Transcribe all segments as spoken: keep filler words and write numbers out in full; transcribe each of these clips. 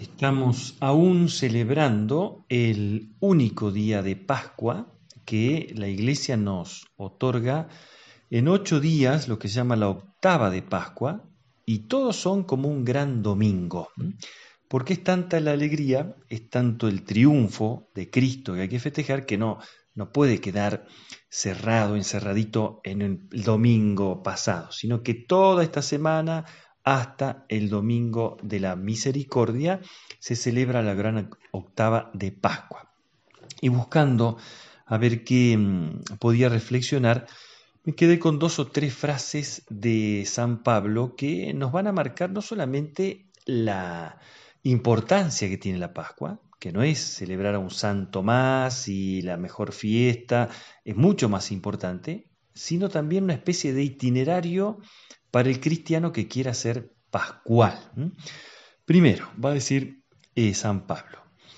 Estamos aún celebrando el único día de Pascua que la Iglesia nos otorga en ocho días, lo que se llama la octava de Pascua, y todos son como un gran domingo. Porque es tanta la alegría, es tanto el triunfo de Cristo que hay que festejar que no, no puede quedar cerrado, encerradito en el domingo pasado, sino que toda esta semana hasta el domingo de la misericordia se celebra la gran octava de Pascua. Y buscando a ver qué mmm, podía reflexionar, me quedé con dos o tres frases de San Pablo que nos van a marcar no solamente la importancia que tiene la Pascua, que no es celebrar a un santo más y la mejor fiesta, es mucho más importante, sino también una especie de itinerario para el cristiano que quiera ser pascual. Primero, va a decir eh, San Pablo,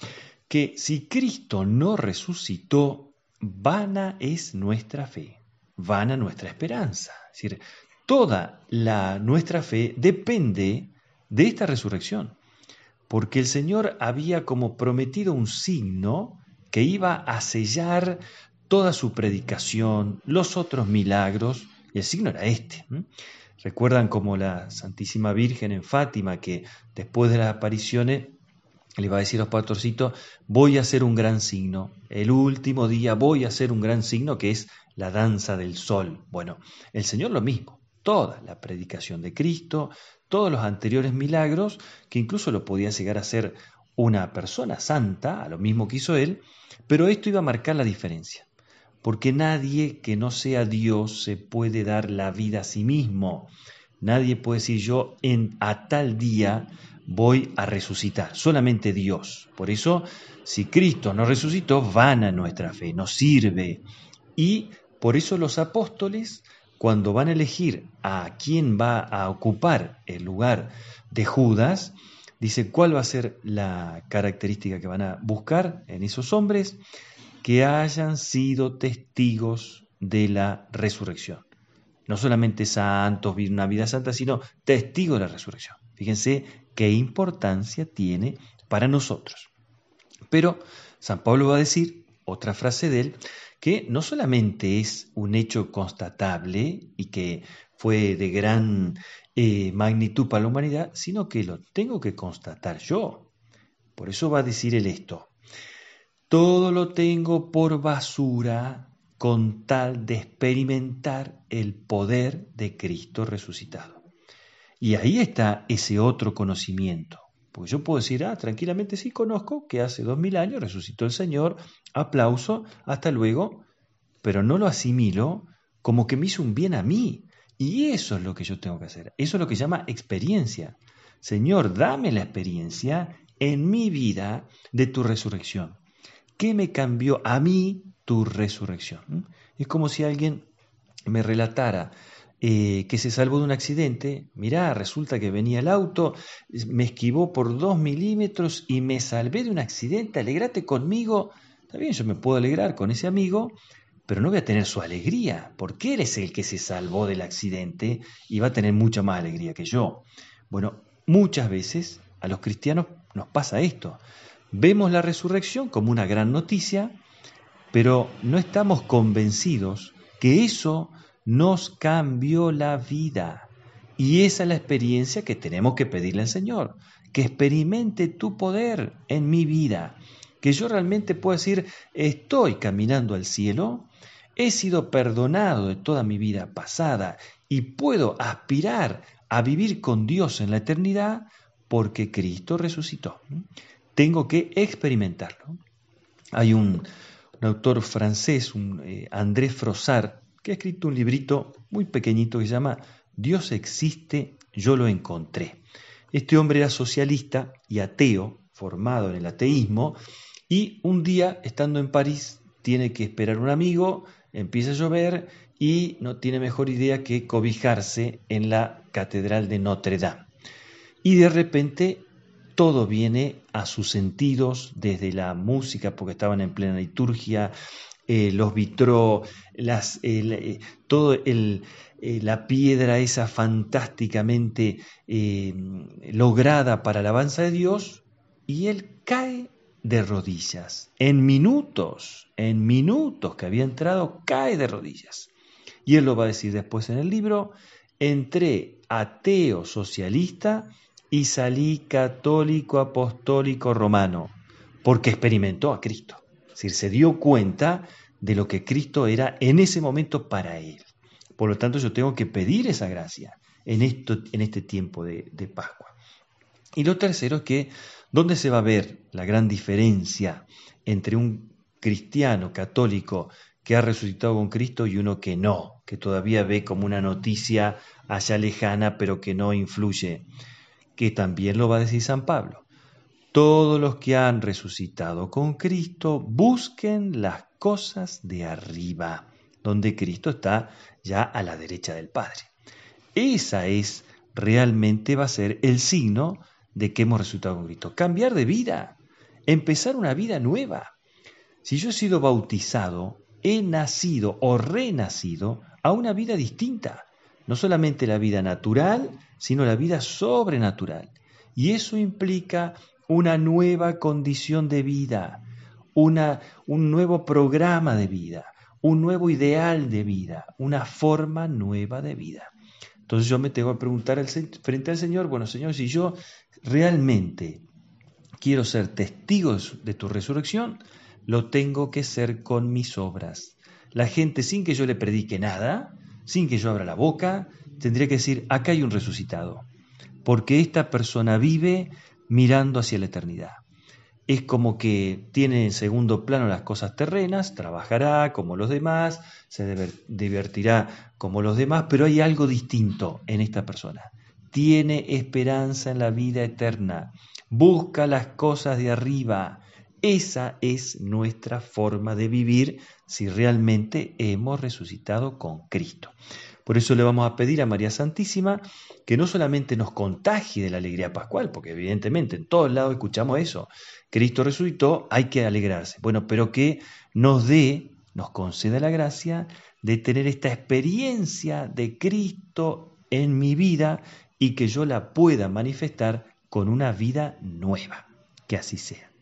que si Cristo no resucitó, vana es nuestra fe, vana nuestra esperanza. Es decir, toda la, nuestra fe depende de esta resurrección, porque el Señor había como prometido un signo que iba a sellar toda su predicación, los otros milagros, y el signo era este. ¿m? Recuerdan como la Santísima Virgen en Fátima, que después de las apariciones le va a decir a los pastorcitos, voy a hacer un gran signo, el último día voy a hacer un gran signo que es la danza del sol. Bueno, el Señor lo mismo, toda la predicación de Cristo, todos los anteriores milagros, que incluso lo podía llegar a ser una persona santa, a lo mismo que hizo él, pero esto iba a marcar la diferencia, porque nadie que no sea Dios se puede dar la vida a sí mismo. Nadie puede decir yo en, a tal día voy a resucitar, solamente Dios. Por eso, si Cristo no resucitó, vana nuestra fe, no sirve. Y por eso los apóstoles, cuando van a elegir a quién va a ocupar el lugar de Judas, dice cuál va a ser la característica que van a buscar en esos hombres, que hayan sido testigos de la resurrección. No solamente santos, vivir una vida santa, sino testigos de la resurrección. Fíjense qué importancia tiene para nosotros. Pero San Pablo va a decir, otra frase de él, que no solamente es un hecho constatable y que fue de gran eh, magnitud para la humanidad, sino que lo tengo que constatar yo. Por eso va a decir él esto. Todo lo tengo por basura con tal de experimentar el poder de Cristo resucitado. Y ahí está ese otro conocimiento. Porque yo puedo decir, ah, tranquilamente sí conozco que hace dos mil años resucitó el Señor, aplauso, hasta luego, pero no lo asimilo como que me hizo un bien a mí. Y eso es lo que yo tengo que hacer. Eso es lo que se llama experiencia. Señor, dame la experiencia en mi vida de tu resurrección. ¿Qué me cambió a mí tu resurrección? Es como si alguien me relatara eh, que se salvó de un accidente. Mirá, resulta que venía el auto, me esquivó por dos milímetros y me salvé de un accidente, alegrate conmigo. Está bien, yo me puedo alegrar con ese amigo, pero no voy a tener su alegría, porque él es el que se salvó del accidente y va a tener mucha más alegría que yo. Bueno, muchas veces a los cristianos nos pasa esto. Vemos la resurrección como una gran noticia, pero no estamos convencidos que eso nos cambió la vida. Y esa es la experiencia que tenemos que pedirle al Señor, que experimente tu poder en mi vida, que yo realmente pueda decir, estoy caminando al cielo, he sido perdonado de toda mi vida pasada y puedo aspirar a vivir con Dios en la eternidad porque Cristo resucitó. Tengo que experimentarlo. Hay un, un autor francés, un, eh, André Frossard, que ha escrito un librito muy pequeñito que se llama Dios existe, yo lo encontré. Este hombre era socialista y ateo, formado en el ateísmo, y un día, estando en París, tiene que esperar a un amigo, empieza a llover y no tiene mejor idea que cobijarse en la Catedral de Notre Dame. Y de repente todo viene a sus sentidos, desde la música, porque estaban en plena liturgia, eh, los vitró, las, el, eh, todo el, eh, la piedra esa fantásticamente eh, lograda para la alabanza de Dios, y él cae de rodillas. En minutos, en minutos que había entrado, cae de rodillas. Y él lo va a decir después en el libro: entré ateo socialista y salí católico apostólico romano, porque experimentó a Cristo. Es decir, se dio cuenta de lo que Cristo era en ese momento para él. Por lo tanto, yo tengo que pedir esa gracia en, esto, en este tiempo de, de Pascua. Y lo tercero es que, ¿dónde se va a ver la gran diferencia entre un cristiano católico que ha resucitado con Cristo y uno que no, que todavía ve como una noticia allá lejana, pero que no influye? Que también lo va a decir San Pablo. Todos los que han resucitado con Cristo busquen las cosas de arriba, donde Cristo está ya a la derecha del Padre. Esa es, realmente va a ser el signo de que hemos resucitado con Cristo. Cambiar de vida, empezar una vida nueva. Si yo he sido bautizado, he nacido o renacido a una vida distinta. No solamente la vida natural, sino la vida sobrenatural. Y eso implica una nueva condición de vida, una, un nuevo programa de vida, un nuevo ideal de vida, una forma nueva de vida. Entonces yo me tengo que preguntar al, frente al Señor: bueno, Señor, si yo realmente quiero ser testigo de tu resurrección, lo tengo que ser con mis obras. La gente, sin que yo le predique nada, sin que yo abra la boca, tendría que decir: acá hay un resucitado, porque esta persona vive mirando hacia la eternidad. Es como que tiene en segundo plano las cosas terrenas, trabajará como los demás, se divertirá como los demás, pero hay algo distinto en esta persona. Tiene esperanza en la vida eterna, busca las cosas de arriba. Esa es nuestra forma de vivir si realmente hemos resucitado con Cristo. Por eso le vamos a pedir a María Santísima que no solamente nos contagie de la alegría pascual, porque evidentemente en todos lados escuchamos eso: Cristo resucitó, hay que alegrarse. Bueno, pero que nos dé, nos conceda la gracia de tener esta experiencia de Cristo en mi vida y que yo la pueda manifestar con una vida nueva. Que así sea.